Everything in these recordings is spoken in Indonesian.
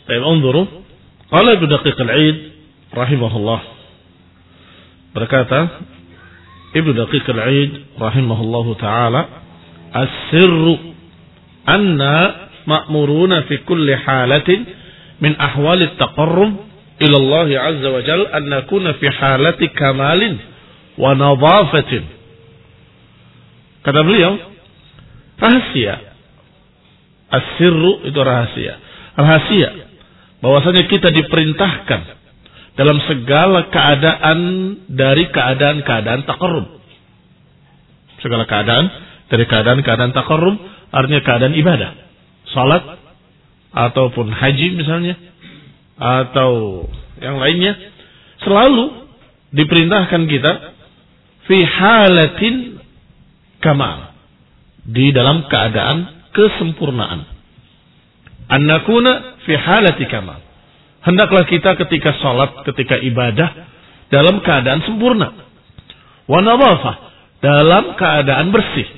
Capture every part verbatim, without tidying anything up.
Baik, unzuru. Qala Ibnu Daqiq al-Aid rahimahullah. Berkata Ibnu Daqiq al-Aid rahimahullahu taala, as-sirru anna ma'muruna fi kulli halatin min ahwali at-taqarrub ila Allah azza wa jalla an nakuna fi halati kamalin wa nadhafatin. Kata beliau, rahasia. As-sirru itu rahasia. Rahasia bahwasanya kita diperintahkan dalam segala keadaan dari keadaan-keadaan taqarrub. Segala keadaan dari keadaan-keadaan taqarrub artinya keadaan ibadah. Salat ataupun haji misalnya atau yang lainnya, selalu diperintahkan kita fi halatin kamal, di dalam keadaan kesempurnaan. An nakuna fi halati kamal. Hendaklah kita ketika salat, ketika ibadah dalam keadaan sempurna. Wa nadhafah, dalam keadaan bersih.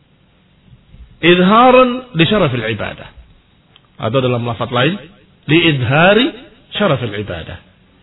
Idharan li syarafil ibadah. Atau dalam lafaz lain, li idhari syarafil ibadah.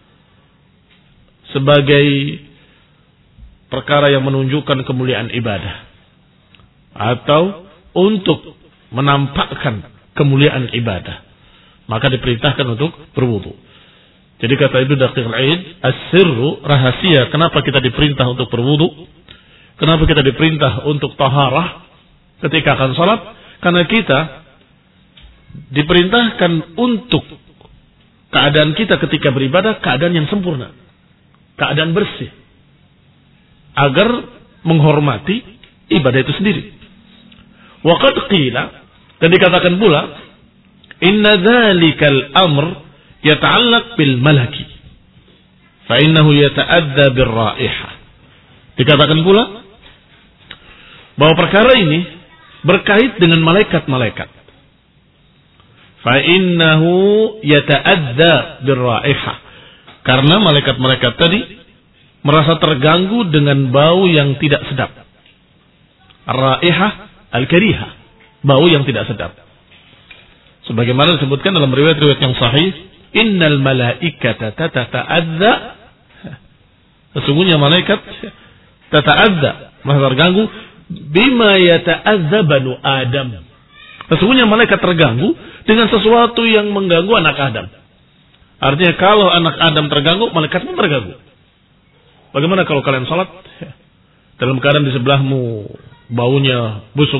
Sebagai perkara yang menunjukkan kemuliaan ibadah. Atau untuk menampakkan kemuliaan ibadah, maka diperintahkan untuk berwudu. Jadi kata Ibnu Daqiq al-Aid, as-sirru, rahasia kenapa kita diperintah untuk berwudu, kenapa kita diperintah untuk taharah ketika akan salat, karena kita diperintahkan untuk keadaan kita ketika beribadah keadaan yang sempurna, keadaan bersih, agar menghormati ibadah itu sendiri. Wa qad qila, dan dikatakan pula, inna dzalikal amr yata'allaq bil malaki fa innahu yata'adza bir raihah. Dikatakan pula bahwa perkara ini berkait dengan malaikat-malaikat. Fa innahu yata'adza bir raihah, karena malaikat-malaikat tadi merasa terganggu dengan bau yang tidak sedap. Ar-raihah al-karihah, bau yang tidak sedap. Sebagaimana disebutkan dalam riwayat-riwayat yang sahih, innal malaikata tata'adza, sesungguhnya malaikat tata'adza, merasa terganggu bima yata'adza banu Adam. Sesungguhnya malaikat terganggu dengan sesuatu yang mengganggu anak Adam. Artinya kalau anak Adam terganggu, malaikat pun terganggu. Bagaimana kalau kalian salat dalam keadaan di sebelahmu baunya busuk,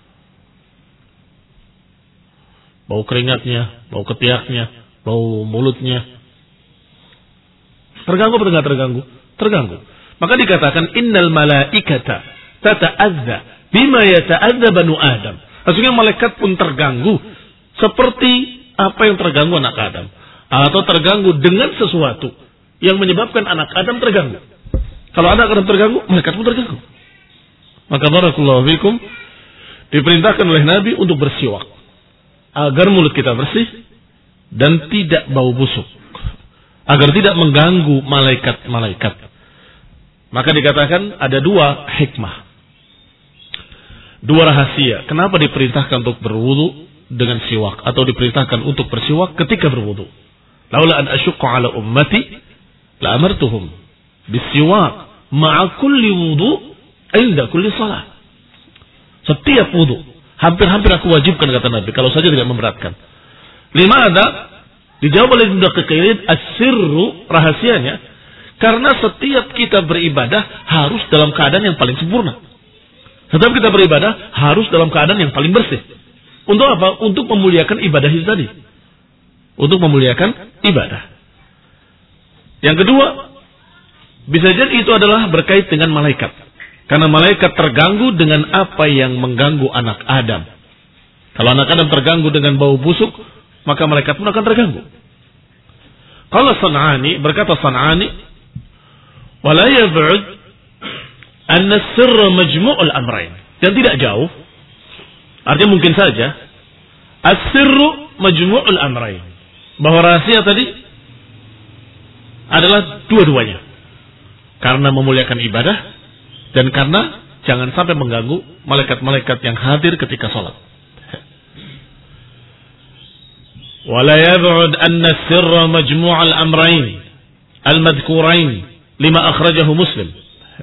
bau keringatnya, bau ketiaknya, bau mulutnya. Terganggu atau tidak terganggu? Terganggu. Maka dikatakan innal malaikata tata'adza bima yata'adza banu Adam. Maksudnya malaikat pun terganggu seperti apa yang terganggu anak Adam, atau terganggu dengan sesuatu yang menyebabkan anak Adam terganggu. Kalau anak Adam terganggu, malaikat pun terganggu. Maka barakallahu fikum, diperintahkan oleh Nabi untuk bersiwak agar mulut kita bersih dan tidak bau busuk, agar tidak mengganggu malaikat-malaikat. Maka dikatakan ada dua hikmah, dua rahasia kenapa diperintahkan untuk berwudu dengan siwak, atau diperintahkan untuk bersiwak ketika berwudu. Laula an asyqa ala ummati la amartuhum bisiwak ma'a kulli wudu inda kulli salat. Setiap wudu hampir-hampir aku wajibkan, kata Nabi, kalau saja tidak memberatkan. Lima ada dijawab oleh Ibnu Daqiq al-Aid, as-sirru, rahasianya, karena setiap kita beribadah harus dalam keadaan yang paling sempurna. Setiap kita beribadah harus dalam keadaan yang paling bersih. Untuk apa? Untuk memuliakan ibadah itu tadi. Untuk memuliakan ibadah. Yang kedua, bisa jadi itu adalah berkait dengan malaikat. Karena malaikat terganggu dengan apa yang mengganggu anak Adam. Kalau anak Adam terganggu dengan bau busuk, maka malaikat pun akan terganggu. Kalau San'ani, berkata San'ani, wala yab'ud anna sirra majmu'ul amrain. Dan tidak jauh, artinya mungkin saja as-sirru majmu'ul amrain, bahwa rahasia tadi adalah dua-duanya. Karena memuliakan ibadah, dan karena jangan sampai mengganggu malaikat-malaikat yang hadir ketika sholat. Wala yab'ud anna sirra majmu' al-amrayn al-madhkurain lima akhrajahu Muslim.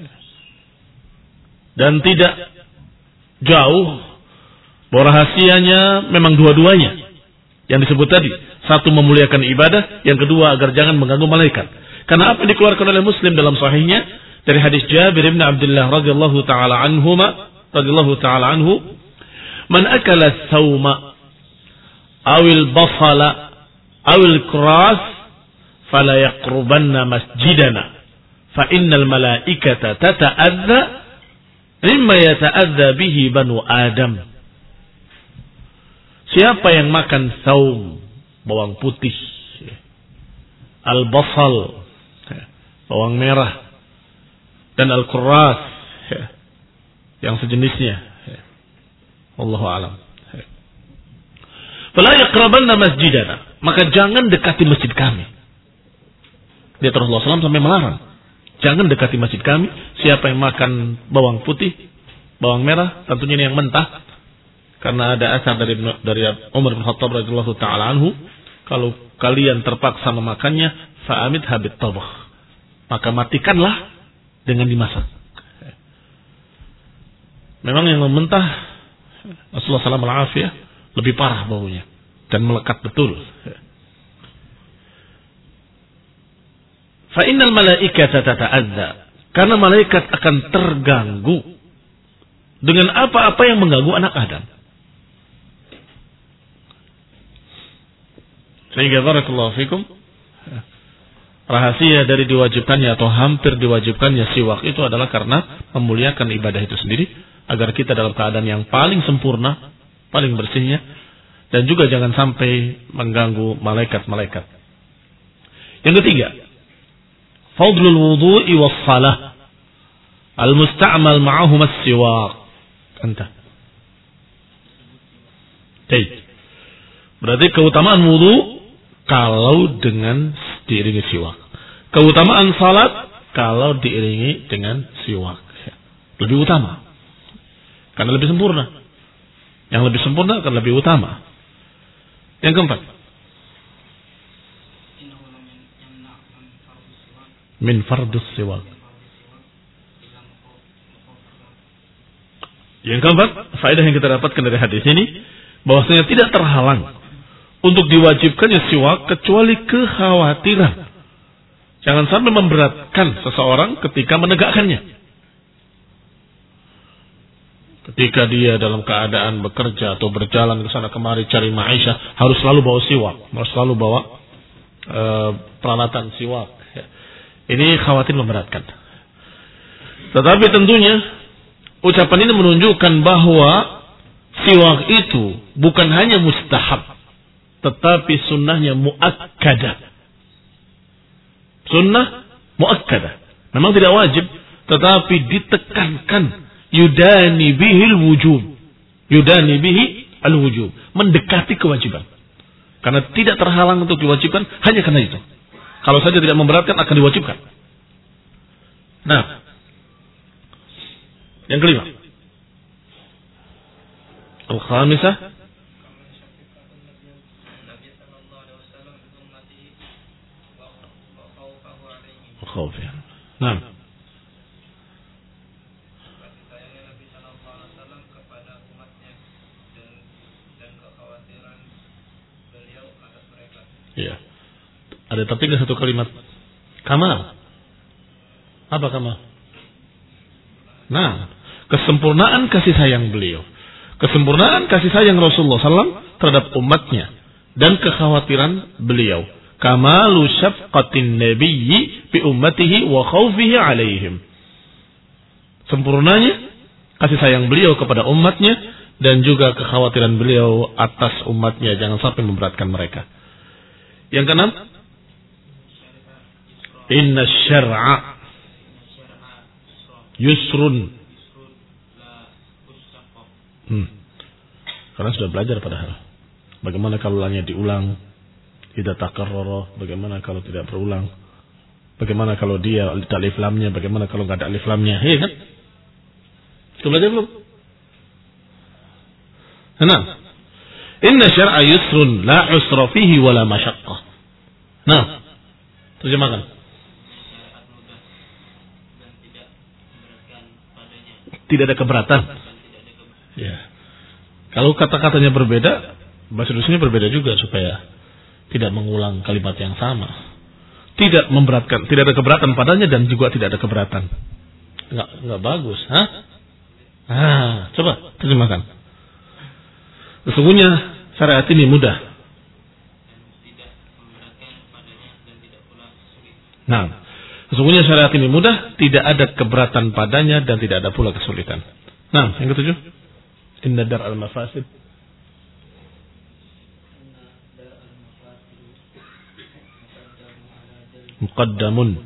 Dan tidak jauh bahwa rahasianya memang dua-duanya yang disebut tadi. Satu, memuliakan ibadah, yang kedua agar jangan mengganggu malaikat. Karena apa yang dikeluarkan oleh Muslim dalam sahihnya dari hadis Jabir bin Abdullah radhiyallahu taala anhuma radhiyallahu taala anhu, man akala thawma awil basala awil kras fala yaqrubanna masjidana fa innal malaikata tata'adza mimma yata'adza bihi banu Adam. Siapa yang makan saum, bawang putih, al-basal, bawang merah, dan al-kurras, yang sejenisnya, wallahu a'lam. Fala yaqrabanna masjidana, maka jangan dekati masjid kami. Dia Rasulullah shallallahu alaihi wasallam sampai melarang, jangan dekati masjid kami. Siapa yang makan bawang putih, bawang merah, tentunya ini yang mentah. Karena ada asar dari dari Umar bin Khattab radhiyallahu taala anhu, kalau kalian terpaksa memakannya, fa'amid habit tabakh, maka matikanlah dengan dimasak. Memang yang mentah, Rasulullah sallallahu alaihi wasallam lebih parah baunya dan melekat betul. Fa innal malaikata tata'adza, karena malaikat akan terganggu dengan apa-apa yang mengganggu anak Adam. Sehingga barakallahu fikum, rahasia dari diwajibkannya atau hampir diwajibkannya siwak itu adalah karena memuliakan ibadah itu sendiri, agar kita dalam keadaan yang paling sempurna, paling bersihnya, dan juga jangan sampai mengganggu malaikat-malaikat. Yang ketiga, fadlul wudu'i was salah al-musta'mal ma'ahum as-siwak. Entah. Baik. Berarti keutamaan wudu kalau dengan diiringi siwak. Keutamaan salat kalau diiringi dengan siwak. Lebih utama. Karena lebih sempurna. Yang lebih sempurna akan lebih utama. Yang keempat. Min fardus siwak. Yang keempat, faedah yang kita dapatkan dari hadis ini, bahwasanya tidak terhalang untuk diwajibkannya siwak kecuali kekhawatiran. Jangan sampai memberatkan seseorang ketika menegakkannya. Ketika dia dalam keadaan bekerja atau berjalan ke sana kemari cari maisha, harus selalu bawa siwak, harus selalu bawa e, peralatan siwak. Ini khawatir memberatkan. Tetapi tentunya ucapan ini menunjukkan bahwa siwak itu bukan hanya mustahab, tetapi sunnahnya muakkadah. Sunnah muakkadah. Memang tidak wajib, tetapi ditekankan. Yudani bihil wujub. Yudani bihi al-wujub. Mendekati kewajiban. Karena tidak terhalang untuk diwajibkan hanya karena itu. Kalau saja tidak memberatkan akan diwajibkan. Nah, yang kelima. Al-khamisah. Khawfiyah. Nah. Ya. Ada tertinggal satu kalimat. Kamal. Apa kamal? Nah, kesempurnaan kasih sayang beliau. Kesempurnaan kasih sayang Rasulullah sallallahu alaihi wasallam terhadap umatnya. Dan kekhawatiran beliau. Kamalu syafqatin nabiyyi bi ummatihi wa khawfihi alaihim. Sempurnanya kasih sayang beliau kepada umatnya dan juga kekhawatiran beliau atas umatnya, jangan sampai memberatkan mereka. Yang keenam, inna syar'a yusrun. Hmm. Karena sudah belajar padahal. Bagaimana kalau hanya diulang, tidak takarrara, bagaimana kalau tidak berulang? Bagaimana kalau dia ada alif lamnya, bagaimana kalau enggak ada alif lamnya? Iya kan? Sudah belajar belum? Nah, Inna syar'a yusrun la usra fihi wala masyaqqah. Nah, terjemahkan. Tidak ada keberatan. Ya. Kalau kata-katanya berbeda, bahasa Indonesia berbeda juga supaya tidak mengulang kalimat yang sama. Tidak memberatkan, tidak ada keberatan padanya dan juga tidak ada keberatan. Enggak, enggak bagus, hah? Ah, coba terjemahkan. Sesungguhnya syariat ini mudah. Nah, sesungguhnya syariat ini mudah, tidak ada keberatan padanya dan tidak ada pula kesulitan. Nah, yang ketujuh, inna dar al-mafasid. Muqaddamun.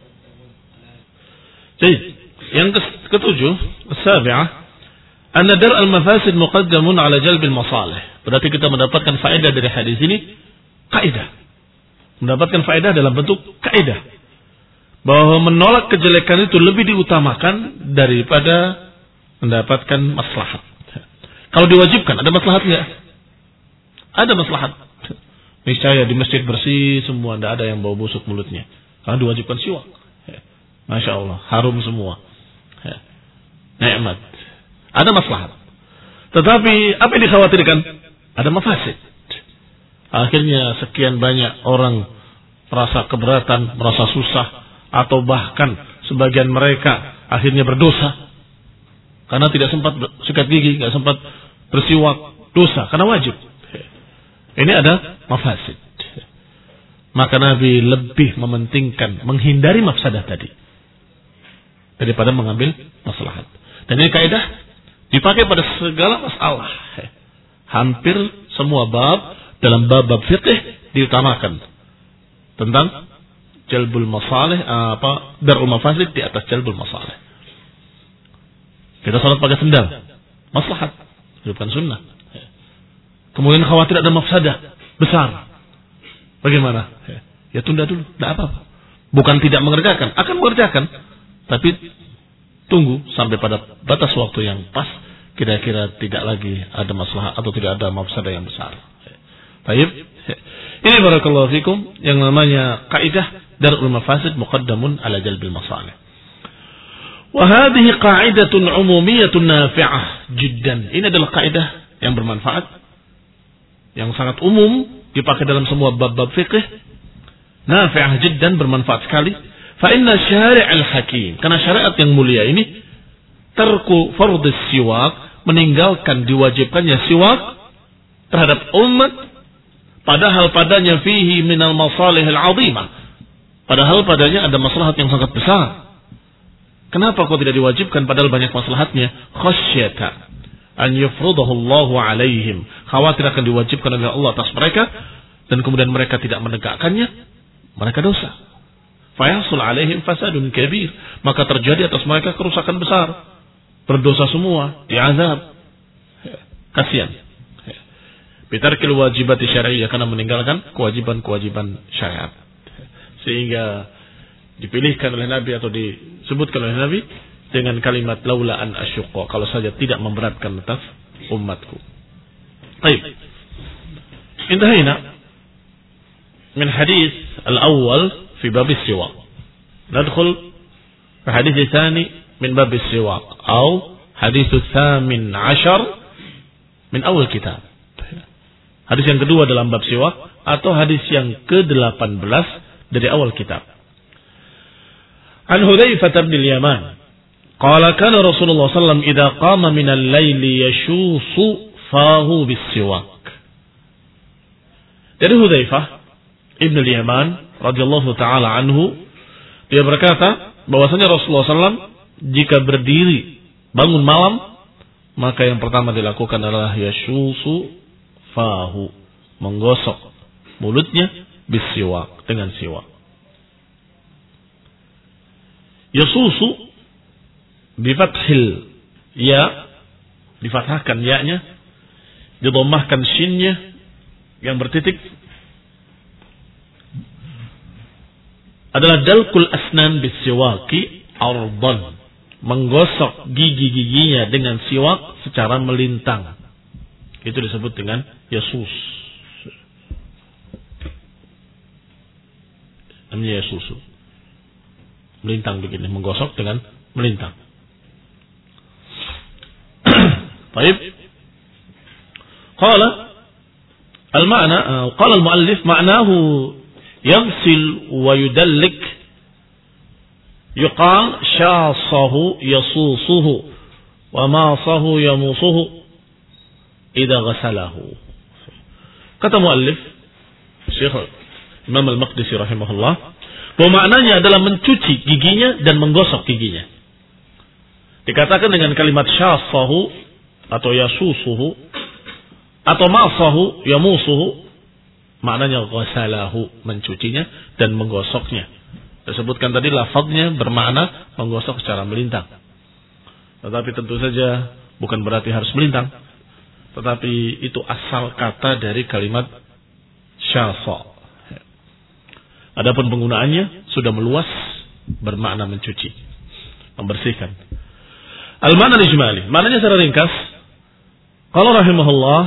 Jadi, yang ketujuh, as-sabi'ah, anna dar al-mafasid muqaddamun ala jalbil masalih. Berarti kita mendapatkan faedah dari hadis ini, kaidah. Mendapatkan faedah dalam bentuk kaidah. Bahwa menolak kejelekan itu lebih diutamakan daripada mendapatkan maslahat. Kalau diwajibkan, ada maslahat enggak? Ada maslahat. Niscaya di masjid bersih semua, tidak ada yang bau busuk mulutnya. Karena diwajibkan siwak. Masya Allah, harum semua. Nikmat. Ada maslahat. Tetapi apa yang dikhawatirkan? Ada mafasid. Akhirnya sekian banyak orang merasa keberatan, merasa susah, atau bahkan sebagian mereka akhirnya berdosa karena tidak sempat sikat gigi, tidak sempat bersiwak, dosa karena wajib. Ini ada mafasid. Maka Nabi lebih mementingkan menghindari mafsadah tadi daripada mengambil maslahat. Dan ini kaidah dipakai pada segala masalah. Hampir semua bab dalam bab-bab fikih diutamakan tentang jalbul masalih, apa darul mafasid di atas jalbul masalih. Kita salat pakai sendal, maslahat, bukan sunnah. Kemudian khawatir ada mafsadah besar. Bagaimana? Ya tunda dulu, tidak apa-apa. Bukan tidak mengerjakan, akan mengerjakan, tapi tunggu sampai pada batas waktu yang pas, kira-kira tidak lagi ada masalah atau tidak ada mafsadah yang besar. Baik. Ini barakallahu fikum yang namanya kaidah darul mafasid muqaddamun ala jalbil masalih. Wa hadhihi qa'idatun umumiyyatun nafi'ah jiddan. Ini adalah kaidah yang bermanfaat, yang sangat umum, dipakai dalam semua bab-bab fikih. Nafi'ah jiddan, bermanfaat sekali. Fa inna syari'al hakim, karena syariat yang mulia ini tarku fardhis siwak, meninggalkan diwajibkannya siwak terhadap umat, padahal padanya fihi minal masalihil azimah, padahal padanya ada maslahat yang sangat besar. Kenapa kok tidak diwajibkan padahal banyak maslahatnya? Khasyata an yufrudahu Allahu alaihim, khawatir akan diwajibkan oleh Allah atas mereka dan kemudian mereka tidak menegakkannya, mereka dosa. Fayasul alaihim fasadun kabir, maka terjadi atas mereka kerusakan besar, berdosa semua, diazab. Kasihan. Bitarkil wajibati syar'iyyah, karena meninggalkan kewajiban-kewajiban syariat. Sehingga dipilihkan oleh Nabi atau disebutkan oleh Nabi dengan kalimat laula an asyqa, kalau saja tidak memberatkan atas umatku. Baik. Intahina min hadis al-awwal fi bab as-siwak. Nadkhul fi hadis tsani min bab as-siwak atau hadis tsamin ashar min awal kitab. Hadis yang kedua dalam bab siwak atau hadis yang ke delapan belas dari awal kitab. An Hudzaifah bin al-Yaman qala kana Rasulullah sallallahu alaihi wasallam idza qama min al-laili yashusu fahu bis-siwak. Dari Hudzaifah ibn al-Yaman radhiyallahu taala anhu, dia berkata bahwasanya Rasulullah sallallahu alaihi wasallam jika berdiri bangun malam, maka yang pertama dilakukan adalah yashusu fahu, menggosok mulutnya bis-siwak, dengan siwak. Yasusu bifathil ya, difathahkan ya-nya, didommahkan shin-nya yang bertitik, adalah dalkul asnan bis-siwaki ardan, menggosok gigi-giginya dengan siwak secara melintang. Itu disebut dengan yasus. Namanya yasusu. Melintang begini, menggosok dengan melintang. Baik. Qala al-ma'na qala al-muallif ma'nahu yaghsil wa yudallik yuqal shasahu yasusuhu wa masahu yamusuhu idza ghasalahu. Kata muallif Syekh Imam Al-Maqdisi rahimahullah, bahwa maknanya adalah mencuci giginya dan menggosok giginya. Dikatakan dengan kalimat syasahu atau yasusuhu atau masahu yamusuhu, maknanya ghasalahu, mencucinya dan menggosoknya. Disebutkan tadi lafadznya bermakna menggosok secara melintang. Tetapi tentu saja bukan berarti harus melintang. Tetapi itu asal kata dari kalimat syasa. Adapun penggunaannya sudah meluas, bermakna mencuci, membersihkan. Al-ma'na al-ijmali, maknanya secara ringkas, qala rahimahullah,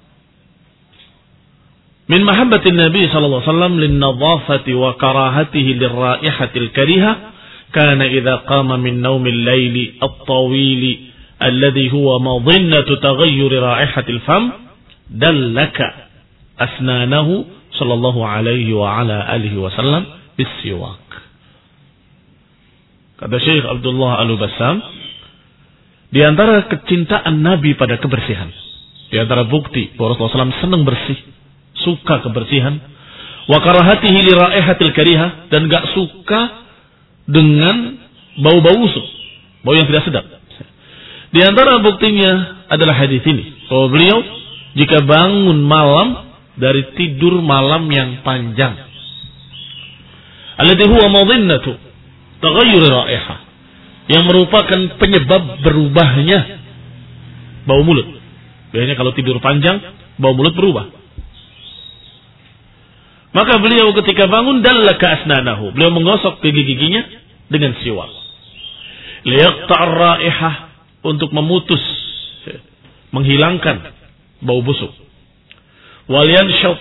min mahabbatin Nabi sallallahu alaihi wasallam lin-nadhafati wa karahatihi lir-raihati al-kariha, kana idza qama min naumil laili at-tawili alladhi huwa madhinnatu taghayyur raihati al-fam, dallaka asnanahu sallallahu alaihi wa ala alihi wasallam bisiwak. Kata Syekh Abdullah Al-Bassam, di antara kecintaan Nabi pada kebersihan, di antara bukti bahwa Rasulullah shallallahu alaihi wasallam senang bersih, suka kebersihan, wa karahatihi li raihatil kariha, dan gak suka dengan bau-bau busuk, bau yang tidak sedap. Di antara buktinya adalah hadis ini, bahwa beliau jika bangun malam dari tidur malam yang panjang, alladhi huwa madhinnatu taghayyur raihah, yang merupakan penyebab berubahnya bau mulut. Biasanya kalau tidur panjang, bau mulut berubah. Maka beliau ketika bangun dallaka asnanahu, beliau menggosok gigi-giginya dengan siwak. Liyaqta' raihah, untuk memutus, menghilangkan bau busuk. Wal yanshut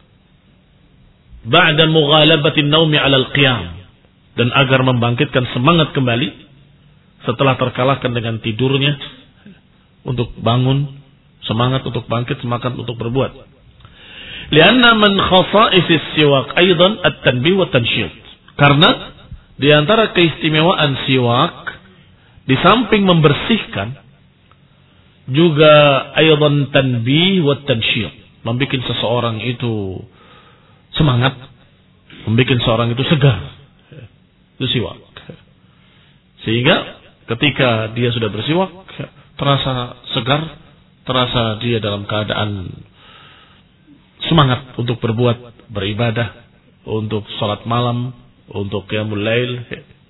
ba'da mughalabati an-naumi 'ala al-qiyam, dan agar membangkitkan semangat kembali setelah terkalahkan dengan tidurnya, untuk bangun, semangat untuk bangkit, semangat untuk berbuat. Lianna man khasa'is siwak aidan at-tanbih wa tanshyid, karena di antara keistimewaan siwak, di samping membersihkan, juga aidan tanbih wa tanshyid, membuat seseorang itu semangat, membuat seseorang itu segar. Itu siwak. Sehingga ketika dia sudah bersiwak, terasa segar, terasa dia dalam keadaan semangat untuk berbuat, beribadah, untuk salat malam, untuk qiyamul lail.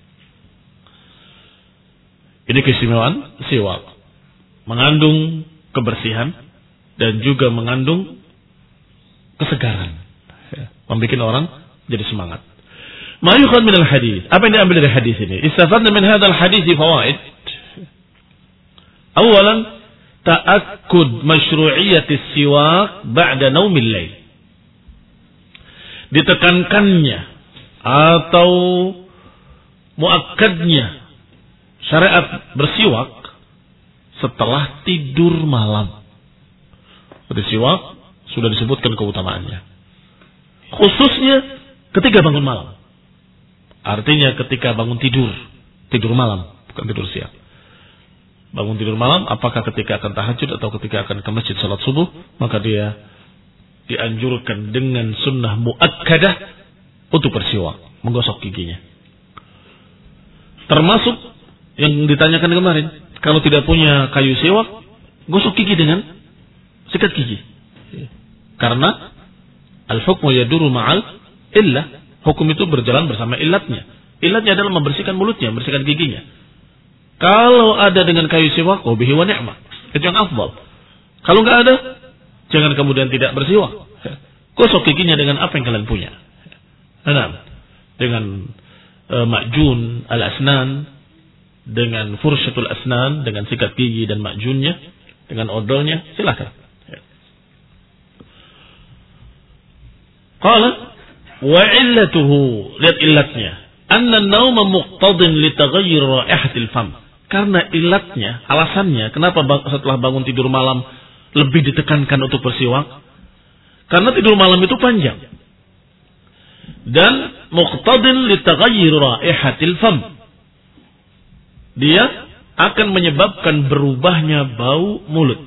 Ini keistimewaan siwak. Mengandung kebersihan dan juga mengandung kesegaran, membuat orang jadi semangat. Ma yukhad min al-hadis, apa yang diambil dari hadis ini? Istafadna min hadzal hadis fawaid. Awalan, ta'akkud masyru'iyyati siwak ba'da naumil lail. Ditekankannya atau muakkadnya syariat bersiwak setelah tidur malam. Bersiwak sudah disebutkan keutamaannya, khususnya ketika bangun malam. Artinya ketika bangun tidur, tidur malam, bukan tidur siang. Bangun tidur malam, apakah ketika akan tahajud atau ketika akan ke masjid salat subuh, maka dia dianjurkan dengan sunnah muakkadah untuk bersiwak, menggosok giginya. Termasuk yang ditanyakan kemarin, kalau tidak punya kayu siwak, gosok gigi dengan sikat gigi. Karena al-hukmu yaduru ma'al illah, hukum itu berjalan bersama illatnya. Illatnya adalah membersihkan mulutnya, membersihkan giginya. Kalau ada dengan kayu siwak, oh bihi wa ni'mah, itu yang afdal. Kalau nggak ada, jangan kemudian tidak bersiwak. Gosok giginya dengan apa yang kalian punya. Nah, dengan uh, ma'jun al-asnan, dengan fursyatul asnan, dengan sikat gigi dan ma'junnya, dengan odolnya, silakan. Qala wa illatuhu, lihat illatnya. Anna an-nauma muqtadin li taghayyur raihatil fam. Karena illatnya, alasannya kenapa setelah bangun tidur malam lebih ditekankan untuk bersiwak? Karena tidur malam itu panjang. Dan muqtadin li taghayyur raihatil fam. Dia akan menyebabkan berubahnya bau mulut.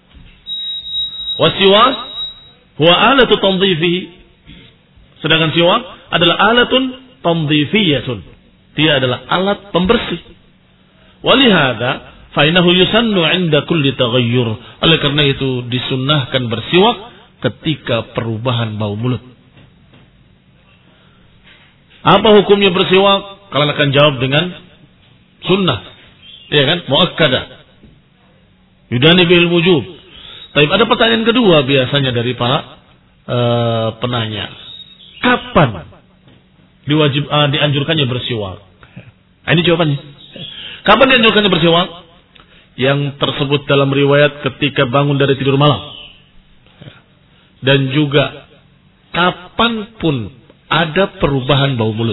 Wa siwak huwa alatu tanzifihi. Sedangkan siwak adalah alatun tanzifiyatun. Dia adalah alat pembersih. Walihada fa innahu yusannu 'inda kulli taghayyur. Oleh karena itu disunnahkan bersiwak ketika perubahan bau mulut. Apa hukumnya bersiwak? Kalian akan jawab dengan sunnah. Ya kan? Muakkadah. Yudani bil wujub. Tapi ada pertanyaan kedua biasanya dari para uh, penanya. Kapan diwajib uh, dianjurkannya bersiwak? Nah, ini jawabannya. Kapan dianjurkannya bersiwak? Yang tersebut dalam riwayat ketika bangun dari tidur malam. Dan juga kapanpun ada perubahan bau mulut.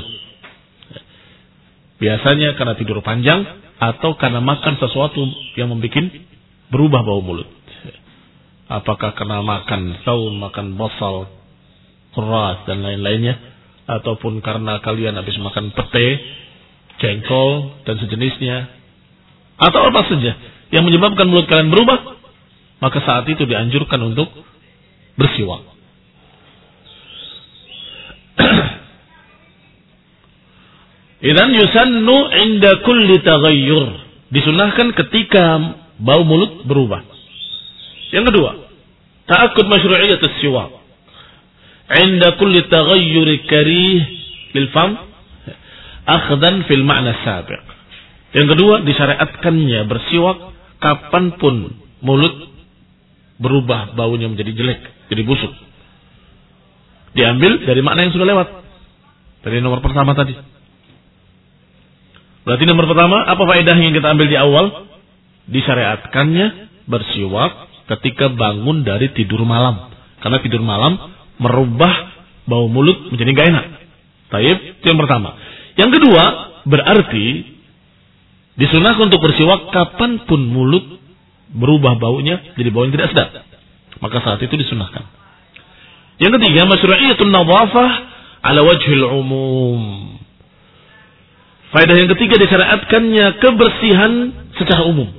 Biasanya karena tidur panjang atau karena makan sesuatu yang membuat berubah bau mulut. Apakah karena makan saum, makan basal, keras dan lain-lainnya, ataupun karena kalian habis makan pete, jengkol dan sejenisnya, atau apa saja yang menyebabkan mulut kalian berubah, maka saat itu dianjurkan untuk bersiwak. Idzan yusannu 'inda kulli taghayyur. Disunahkan ketika bau mulut berubah. Yang kedua, ta'akkud masyru'iyyat as-siwak 'inda kulli taghayyur karih lil fam akhdan fil ma'na sabiq. Yang kedua, disyariatkannya bersiwak kapanpun mulut berubah baunya menjadi jelek, jadi busuk. Diambil dari makna yang sudah lewat. Dari nomor pertama tadi. Berarti nomor pertama, apa faedah yang kita ambil di awal? Disyariatkannya bersiwak ketika bangun dari tidur malam. Karena tidur malam merubah bau mulut menjadi gak enak. Taib, itu yang pertama. Yang kedua, berarti disunahkan untuk bersiwak kapanpun mulut berubah baunya jadi bau yang tidak sedap. Maka saat itu disunahkan. Yang ketiga, masyru'iyyatun nadhafah ala wajhil umum. Faedah yang ketiga, disyariatkannya kebersihan secara umum.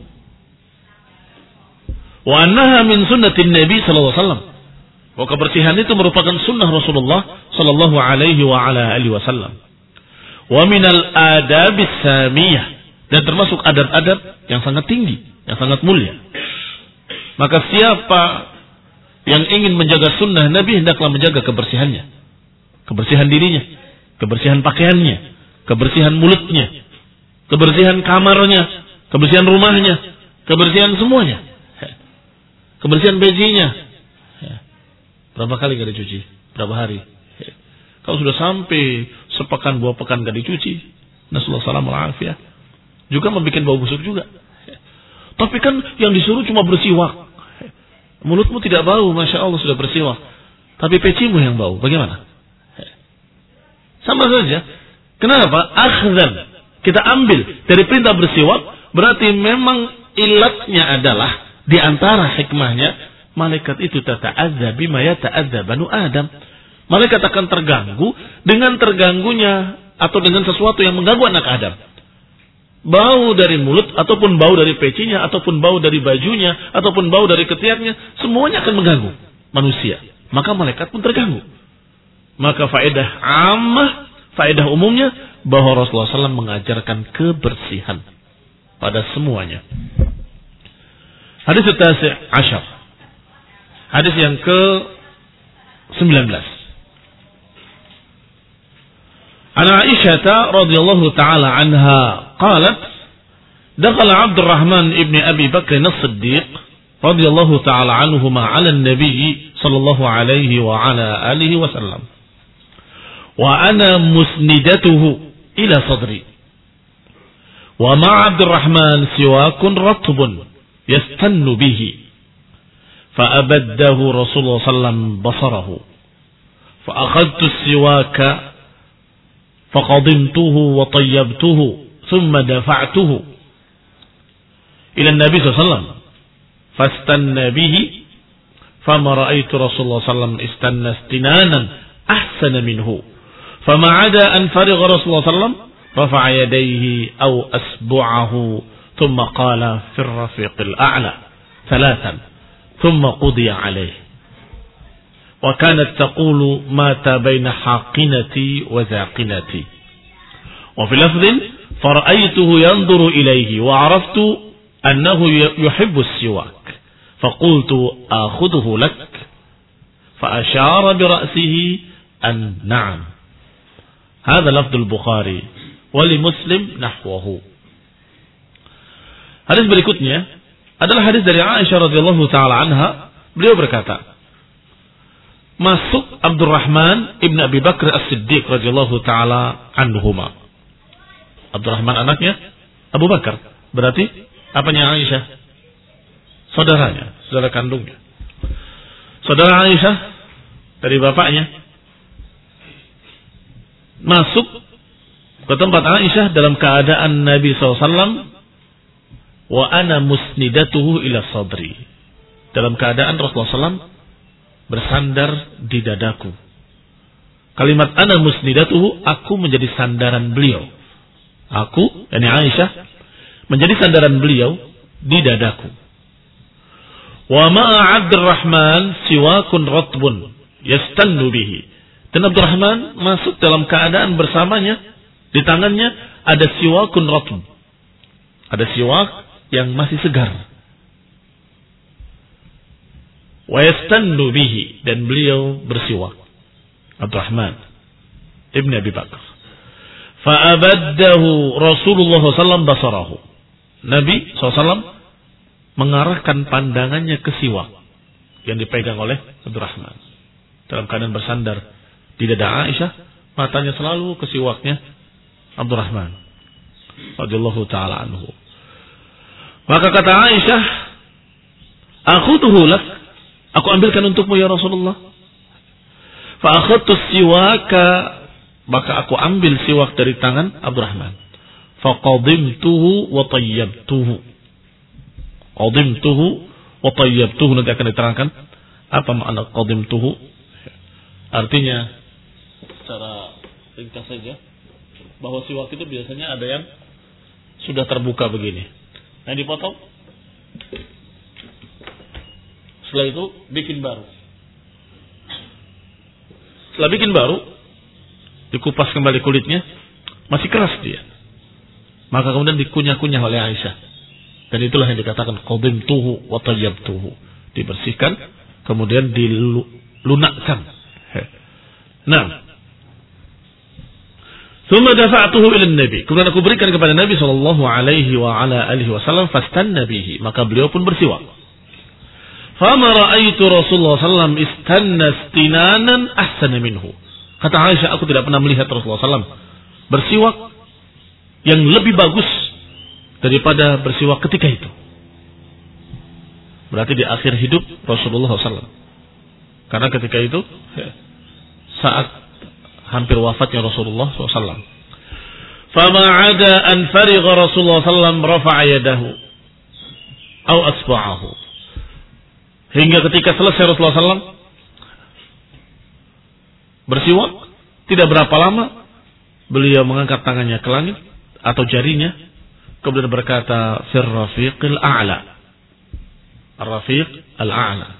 Wa annaha min sunnatin Nabi sallallahu alaihi wasallam. Wa kebersihan itu merupakan sunnah Rasulullah sallallahu alaihi wa ala alihi wasallam. Wa minal adabis samiyah, dan termasuk adab-adab yang sangat tinggi, yang sangat mulia. Maka siapa yang ingin menjaga sunnah Nabi hendaklah menjaga kebersihannya. Kebersihan dirinya, kebersihan pakaiannya, kebersihan mulutnya, kebersihan kamarnya, kebersihan rumahnya, kebersihan semuanya. Kebersihan bejinya. Berapa kali gak dicuci? Berapa hari? Kalau sudah sampai sepekan, dua pekan gak dicuci, nasallahu alaihi wasallam, juga membuat bau busuk juga. Tapi kan yang disuruh cuma bersiwak. Mulutmu tidak bau, masya Allah sudah bersiwak. Tapi pecimu yang bau, bagaimana? Sama saja. Kenapa? Akhzan. Kita ambil dari perintah bersiwak, berarti memang ilatnya adalah di antara hikmahnya, malaikat itu tata'adza bima yata'adza banu Adam. Malaikat akan terganggu dengan terganggunya atau dengan sesuatu yang mengganggu anak Adam. Bau dari mulut, ataupun bau dari pecinya, ataupun bau dari bajunya, ataupun bau dari ketiaknya, semuanya akan mengganggu manusia. Maka malaikat pun terganggu. Maka faedah ammah, faedah umumnya, bahwa Rasulullah shallallahu alaihi wasallam mengajarkan kebersihan pada semuanya. Hadis tasi' asyar. Hadis yang ke sembilan belas. An Aisyah radhiyallahu taala anha qalat dakhala Abdurrahman ibn Abi Bakr as-Siddiq radhiyallahu taala anhuma 'ala an-nabiy sallallahu alaihi wa ala alihi wasallam wa ana musnidatuhu ila sadri wa ma'a Abdurrahman siwakun ratbun yastannu bihi fa abaddahu Rasulullah sallallahu alaihi wasallam basarahu fa akhadtu as-siwaka fa qadimtuhu wa tayyabtuhu thumma dafa'tuhu ila an-nabi sallallahu alaihi wasallam fastanna bihi fama ra'aytu Rasulullah sallallahu alaihi wasallam istanna istinanan ahsana minhu fama 'ada an farigha Rasulullah sallallahu alaihi wasallam rafa'a yadayhi aw asbu'ahu thumma qala fi ar-rafiq al-a'la thalathan thumma qudiya alayhi wa kanat taqulu mata baina haqinati wa zaqinati wa fi lafdhin fara'aytuhu yanzuru ilayhi wa 'araftu annahu yuhibbu as-siwak فقلت آخذه لك فأشار برأسه أن نعم هذا لفظ البخاري ولمسلم نحوه. Hadis berikutnya adalah hadis dari Aisyah radhiyallahu taala anha. Beliau berkata, masuk Abdurrahman ibn Abi Bakr As-Siddiq radhiyallahu taala anhuma. Abdurrahman anaknya Abu Bakar, berarti apanya Aisyah? Saudaranya, saudara kandungnya. Saudara Aisyah dari bapaknya masuk ke tempat Aisyah dalam keadaan Nabi sallallahu alaihi wasallam wa ana musnidatuhu ila sadri. Dalam keadaan Rasulullah sallallahu alaihi wasallam bersandar di dadaku. Kalimat ana musnidatuhu, aku menjadi sandaran beliau. Aku, yakni Aisyah, menjadi sandaran beliau di dadaku. Wa ma'a Abdurrahman siwakun ratbun yastannu bihi. Dan Abdurrahman masuk dalam keadaan bersamanya, di tangannya ada siwakun ratb. Ada siwak yang masih segar. Wa yastannu bihi, dan beliau bersiwak. Abdurrahman ibn Abi Bakar. Fa abaddahu Rasulullah sallallahu alaihi wasallam basarahu. Nabi sallallahu alaihi wasallam mengarahkan pandangannya ke siwak yang dipegang oleh Abdurrahman. Dalam keadaan bersandar di dada Aisyah, matanya selalu ke siwaknya Abdurrahman radhiyallahu taala anhu. Maka kata Aisyah, "Akhudhu lak, aku ambilkan untukmu ya Rasulullah." Fa akhadtu siwaka, maka aku ambil siwak dari tangan Abdurrahman. Fa qadimtuhu wa tayyabtuhu. Qadimtuhu wa tayyabtuhu, nanti akan diterangkan apa makna qadimtuhu. Artinya secara ringkas saja bahwa siwak itu biasanya ada yang sudah terbuka begini. Nah, dipotong. Setelah itu bikin baru. Setelah bikin baru, dikupas kembali kulitnya, masih keras dia. Maka kemudian dikunyah-kunyah oleh Aisyah. Dan itulah yang dikatakan qadimtuhu wa tayyabtuhu. Dibersihkan, kemudian dilunakkan. Nah. Tsumma dafa'tuhu ila an-nabi. Kemudian aku berikan kepada Nabi sallallahu alaihi wa ala alihi wasallam fastanna bihi. Maka beliau pun bersiwak. Fama ra'aitu Rasulullah sallallahu alaihi wasallam istanna istinanan ahsana minhu. Kata Aisyah, aku tidak pernah melihat Rasulullah sallallahu alaihi wasallam bersiwak yang lebih bagus daripada bersiwak ketika itu. Berarti di akhir hidup Rasulullah sallallahu alaihi wasallam. Karena ketika itu saat hampir wafatnya Rasulullah sallallahu alaihi wasallam. Fama 'ada an farigha Rasulullah sallallahu alaihi wasallam rafa'a yadahu aw asba'ahu. Hingga ketika selesai Rasulullah sallallahu alaihi wasallam bersiwak, tidak berapa lama beliau mengangkat tangannya ke langit atau jarinya, kemudian berkata fir rafiqil a'la. Ar-rafiq al-a'la.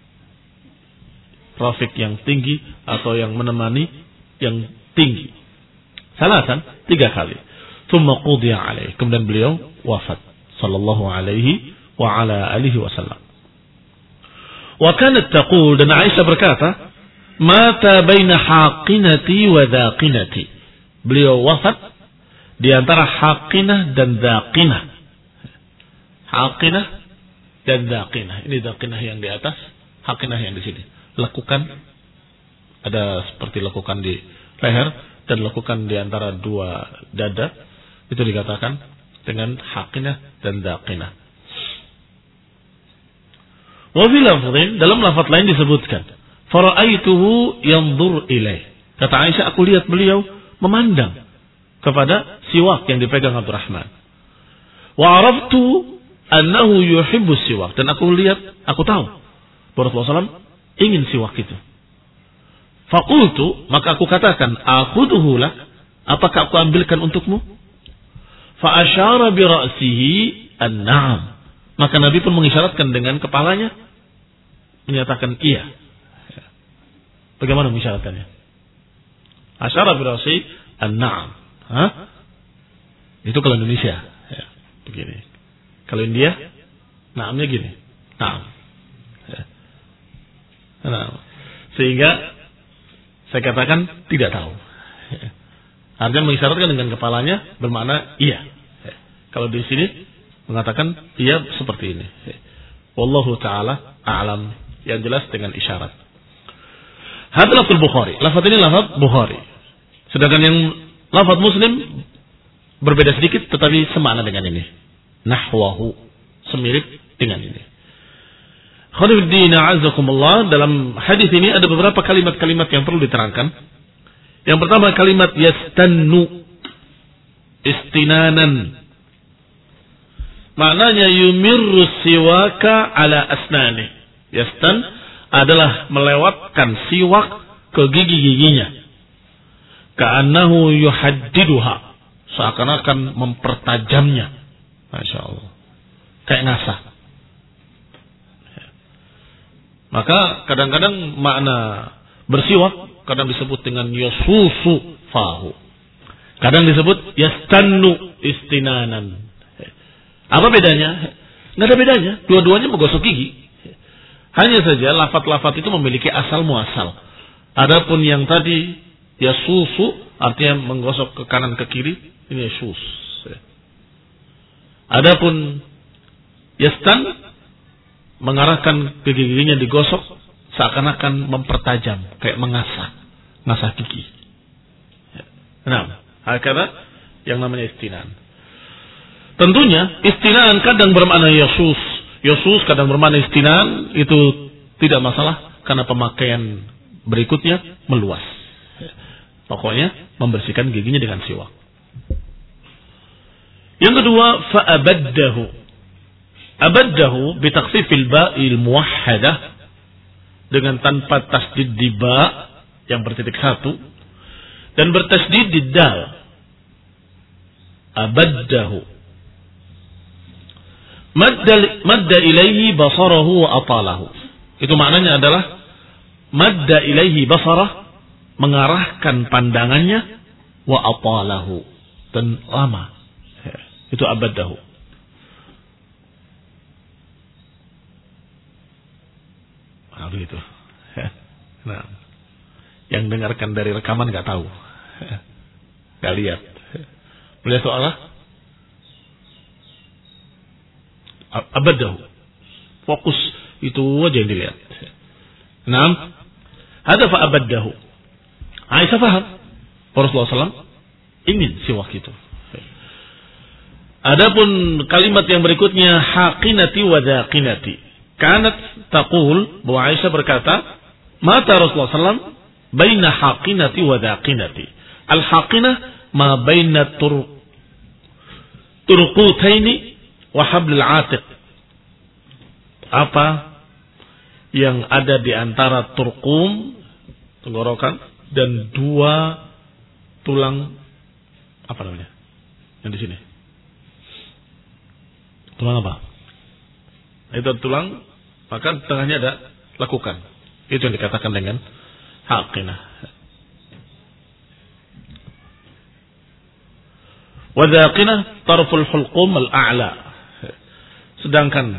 Rafiq yang tinggi atau yang menemani yang tinggi. Salatan, tiga kali. Tsumma qudiya alaihi. Kemudian beliau wafat sallallahu alaihi wa ala alihi wasallam. Wa kanat taqul, dan Aisyah berkata, mata baina haqinati wa dhaqinati. Beliau wafat di antara haqinah dan dhaqinah. Haqinah dan dhaqinah. Ini dhaqinah yang di atas, haqinah yang di sini. Lekukan, ada seperti lekukan di leher dan lekukan di antara dua dada. Itu dikatakan dengan haqinah dan dhaqinah. Wa fi lafdhin, dalam lafaz lain disebutkan, Fara'aituhu yanzur ilaih. Kata Aisyah, aku lihat beliau memandang kepada siwak yang dipegang Abdurrahman. Wa araftu annahu yuhibbu siwak. Dan aku lihat, aku tahu Rasulullah sallallahu alaihi wasallam ingin siwak itu. Faqultu, maka aku katakan, akhudhu lak, apakah aku ambilkan untukmu? Fa asyara bi ra'sihi an-na'am. Maka Nabi pun mengisyaratkan dengan kepalanya, menyatakan iya. Bagaimana mengisyaratkannya? Asyara bi ra'sihi an-na'am. Hah? Itu kalau Indonesia, ya, begini. Kalau India, na'amnya gini. Na'am. Ya. Nah, sehingga saya katakan tidak tahu. Ya. Artinya mengisyaratkan dengan kepalanya bermakna iya. Ya. Kalau di sini mengatakan iya seperti ini. Ya. Wallahu ta'ala a'lam. Yang jelas dengan isyarat. Hadza lafzul Bukhari. Lafaz ini lafaz Bukhari. Sedangkan yang lafaz Muslim berbeda sedikit tetapi semakna dengan ini. Nahwahu, semirip dengan ini. Khairuddin a'azzakumullah, dalam hadis ini ada beberapa kalimat-kalimat yang perlu diterangkan. Yang pertama kalimat yastannu, istinanan. Maknanya yumirru siwaka ala asnani. Yastan adalah melewatkan siwak ke gigi-giginya. Ka'annahu yuhaddiduha, seakan-akan mempertajamnya. Masya Allah. Kayak ngasah. Maka kadang-kadang makna bersiwak kadang disebut dengan yasusu fahu. Kadang disebut yastannu istinanan. Apa bedanya? Nggak ada bedanya. Dua-duanya menggosok gigi. Hanya saja lafaz-lafaz itu memiliki asal muasal. Adapun yang tadi yasusu artinya menggosok ke kanan ke kiri, ini yasus. Adapun yastan mengarahkan ke giginya digosok seakan-akan mempertajam, kayak mengasah, mengasah gigi. Nah, hakala yang namanya istinan. Tentunya istinan kadang bermakna yasus, yasus kadang bermakna istinan, itu tidak masalah karena pemakaian berikutnya meluas. Pokoknya membersihkan giginya dengan siwak. Yang kedua, fa'abaddahu. Abaddahu bitakhfifil ba'il muwahhadah, dengan tanpa tasdid di ba yang bertitik satu dan bertasdid di dal. Abaddahu. Madda, madda ilaihi basarahu wa atalahu. Itu maknanya adalah madda ilaihi basarah, mengarahkan pandangannya, wa atalahu, dan lama. Itu abaddahu. Nah, begitu. Nah, yang dengarkan dari rekaman nggak tahu, nggak lihat. Melihat soalnya abaddahu, fokus itu aja yang dilihat. Nah, ada fa abaddahu. Aisyah faham Rasulullah sallallahu alaihi wasallam ingin siwak itu. Adapun kalimat yang berikutnya haqinati wa dhaqinati. Kanat taqul, bahwa Aisyah berkata, mata Rasulullah sallallahu alaihi wasallam baina haqinati wa dhaqinati. Al-haqinah ma baina tur turqutaini wa hablil atiq. Apa yang ada di antara turqum, tenggorokan, dan dua tulang, apa namanya? Yang di sini. Tulang apa? Itu tulang, maka tengahnya ada lekukan. Itu yang dikatakan dengan haqinah. Wa dhaqinah tarful hulqum al-a'la. Sedangkan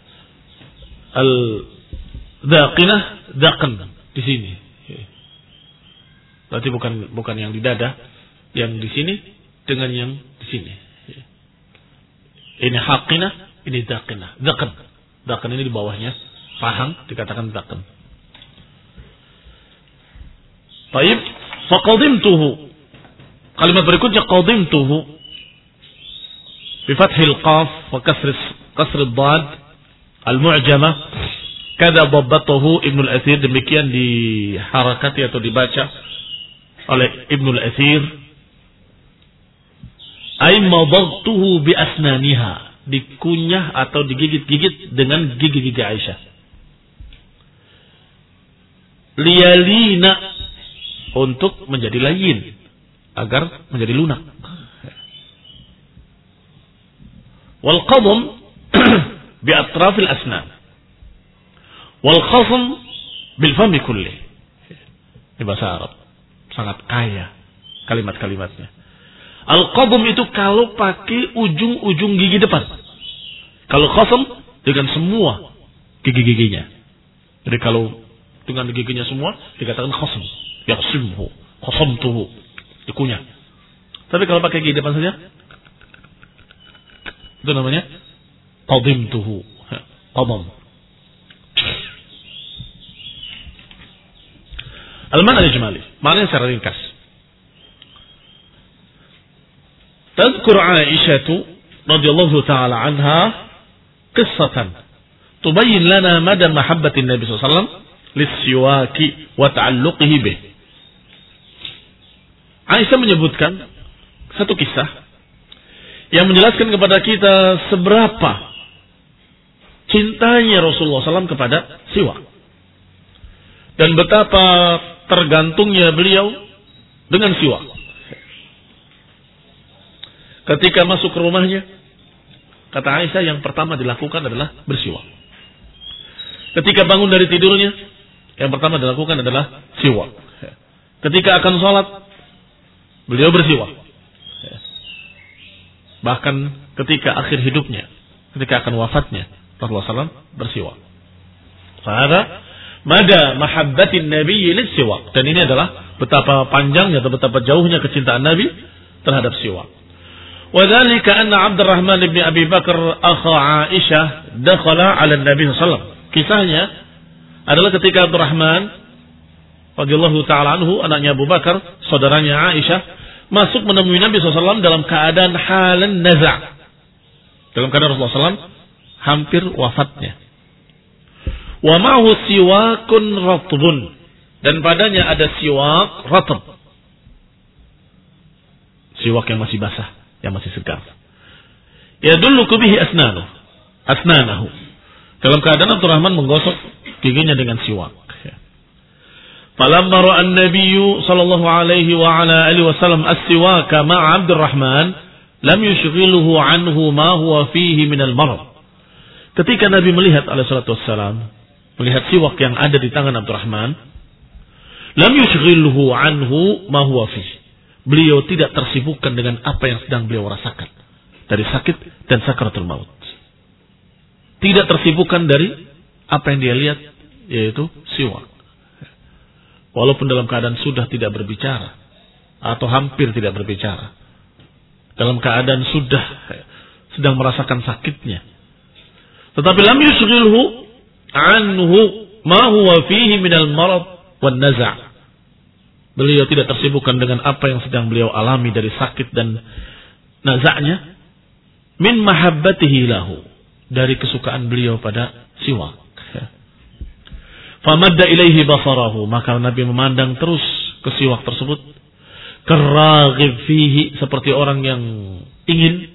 al-dhaqinah dhaqan di sini. Berarti bukan bukan yang di dada, yang di sini dengan yang di sini. Ini haqinah, ini dhaqinah. Dhaqan. Dhaqan ini di bawahnya pahang, dikatakan dhaqan. Baik, faqadimtuhu. Kalimat berikutnya qadimtuhu bi fathil qaf wa kasr kasr ad-dad al-mu'jamah Kada babbatahu Ibnul Athir, demikian diharakati atau dibaca oleh Ibnul Athir. Ay madagtuhu bi asnaniha, dikunyah atau digigit-gigit dengan gigi-gigi Aisyah. Liyalina, untuk menjadi layin, agar menjadi lunak. Wal qadam bi atrafil asnan. Wal khasm bil fami kulli. Ini bahasa Arab. Sangat kaya kalimat-kalimatnya. Al qadam itu kalau pakai ujung-ujung gigi depan. Kalau khasm dengan semua gigi-giginya. Jadi kalau dengan giginya semua dikatakan khasm. Yaqsimhu, khasamtuhu, dikunyah. Tapi kalau pakai gigi depan saja, itu namanya qadimtuhu, qadam. Al-ma'na al-ijmali, maknanya secara ringkas. Tadhkur Aisyah radhiyallahu ta'ala anha qissatan tubayyin lana mada mahabbatin Nabi sallallahu alaihi wasallam lis-siwaki wa ta'alluqihi bih. Aisyah menyebutkan satu kisah yang menjelaskan kepada kita seberapa cintanya Rasulullah sallallahu alaihi wasallam kepada siwak. Dan betapa tergantungnya beliau dengan siwak. Ketika masuk ke rumahnya, kata Aisyah yang pertama dilakukan adalah bersiwak. Ketika bangun dari tidurnya, yang pertama dilakukan adalah siwak. Ketika akan sholat, beliau bersiwak. Bahkan ketika akhir hidupnya, ketika akan wafatnya, Rasulullah sallallahu alaihi wasallam bersiwak. Fahada mada mahabbatin Nabi lis-siwak. Dan ini adalah betapa panjangnya atau betapa jauhnya kecintaan Nabi terhadap siwak. وذلك أن عبد الرحمن بن أبي بكر أخا عائشة دخل على النبي صلى الله عليه وسلم. Kisahnya adalah ketika Abdurrahman radhiyallahu taala anhu, anaknya Abu Bakar, saudaranya Aisyah, masuk menemui Nabi sallallahu alaihi wasallam dalam keadaan halan naza'. Dalam keadaan Rasulullah sallallahu alaihi wasallam hampir wafatnya. Wa ma'hu siwakun ratbun, dan padanya ada siwak ratb. Siwak yang masih basah, yang masih segar. Yadulluku bihi asnanuhu, asnanahu. Dalam keadaan Abdurrahman menggosok giginya dengan siwak. Falamma ra'a an-nabiyyu sallallahu alaihi wa ala alihi wasallam as-siwaka ma'a Abdurrahman lam yushghiluhu anhu ma huwa fihi min al-marad. Ketika Nabi melihat alaihi salatu wassalam, melihat siwak yang ada di tangan Abdurrahman, lam yushghilhu anhu ma huwa fihi. Beliau tidak tersibukkan dengan apa yang sedang beliau rasakan dari sakit dan sakaratul maut. Tidak tersibukkan dari apa yang dia lihat, yaitu siwak. Walaupun dalam keadaan sudah tidak berbicara atau hampir tidak berbicara, dalam keadaan sudah sedang merasakan sakitnya, tetapi lam yushghilhu anhu ma huwa fihi minal marad wan naza'. Beliau tidak tersibukkan dengan apa yang sedang beliau alami dari sakit dan nazaknya, min mahabbatihi lahu, dari kesukaan beliau pada siwak. Famadda ilaihi basarahu, maka Nabi memandang terus ke siwak tersebut, karaghib fihi, seperti orang yang ingin.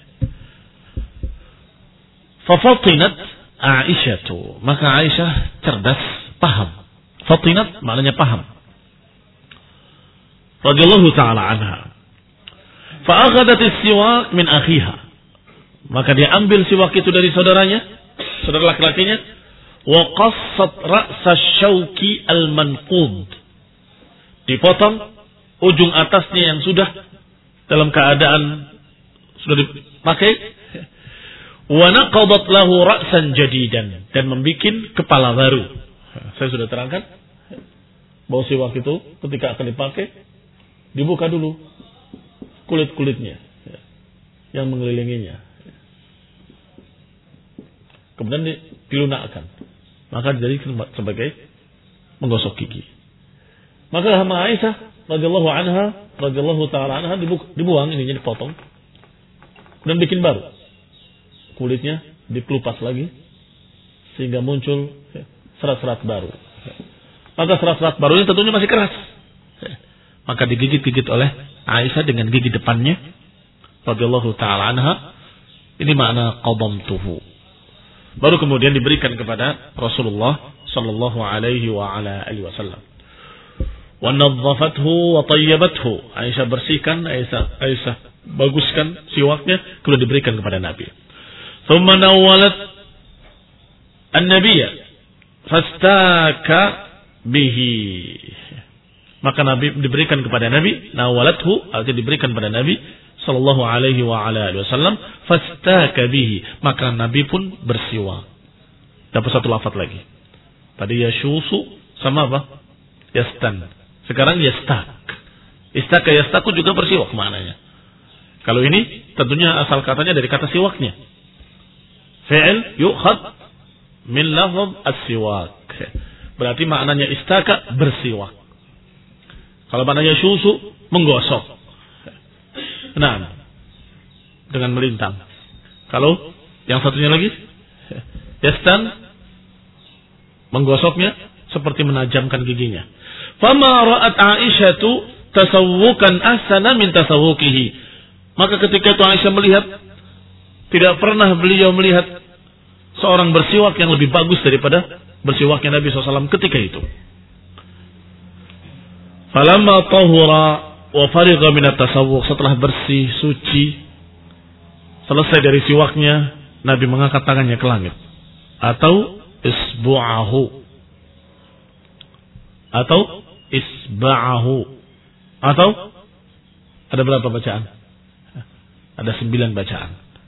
Fafatinat Aisyah, maka Aisyah cerdas, paham. Fatinat maknanya paham, radhiyallahu ta'ala anha. Fa'akhadat as-siwak min akhiha, maka dia ambil siwak itu dari saudaranya, saudara laki-lakinya, wa qassat ra'sa syauki al-manqud, dipotong ujung atasnya yang sudah dalam keadaan sudah dipakai, wa naqadat lahu ra'san jadidan, dan membikin kepala baru. Saya sudah terangkan bahwa siwak itu ketika akan dipakai dibuka dulu kulit-kulitnya yang mengelilinginya, kemudian dilunakkan, maka jadi sebagai menggosok gigi. Maka sama Aisyah radhiyallahu anha, radhiyallahu taala anha, dibuang ininya, dipotong, dan bikin baru, kulitnya dipelupas lagi, sehingga muncul serat-serat baru. Maka serat-serat barunya tentunya masih keras. Maka digigit-gigit oleh Aisyah dengan gigi depannya radhiyallahu taala anha. Ini makna qadamtuhu. Baru kemudian diberikan kepada Rasulullah sallallahu alaihi wa ala alihi wasallam. Wa nadzafathu wa tayyibathu. Aisyah bersihkan, Aisyah Aisyah baguskan siwaknya, kemudian diberikan kepada Nabi. Thumma nawalat an-nabiyya fastaka bihi. Maka Nabi diberikan kepada Nabi, nawalathu artinya diberikan kepada Nabi sallallahu alaihi wa ala alihi wasallam, fastaka bihi. Maka Nabi pun bersiwak. Dapat satu lafaz lagi. Tadi yashusu sama apa? Yastan. Sekarang yastak. Istaka yastaku juga bersiwak maknanya. Kalau ini tentunya asal katanya dari kata siwaknya. Fi'il yu'khad min lafz as-siwak. Berarti maknanya istaka bersiwak. Kalau maknanya syusu menggosok. Nah, dengan melintang. Kalau yang satunya lagi yastan menggosoknya seperti menajamkan giginya. Fama ra'at Aisyatu tasawwukan ahsana min tasawwukihi. Maka ketika itu Aisyah melihat, tidak pernah beliau melihat seorang bersiwak yang lebih bagus daripada bersiwaknya Nabi shallallahu alaihi wasallam ketika itu. Falamma tahura wa farigha min at-tasawwuk, setelah bersih, suci, selesai dari siwaknya, Nabi mengangkat tangannya ke langit. Atau isbu'ahu. Atau isba'ahu. Atau ada berapa bacaan? Ada sembilan bacaan.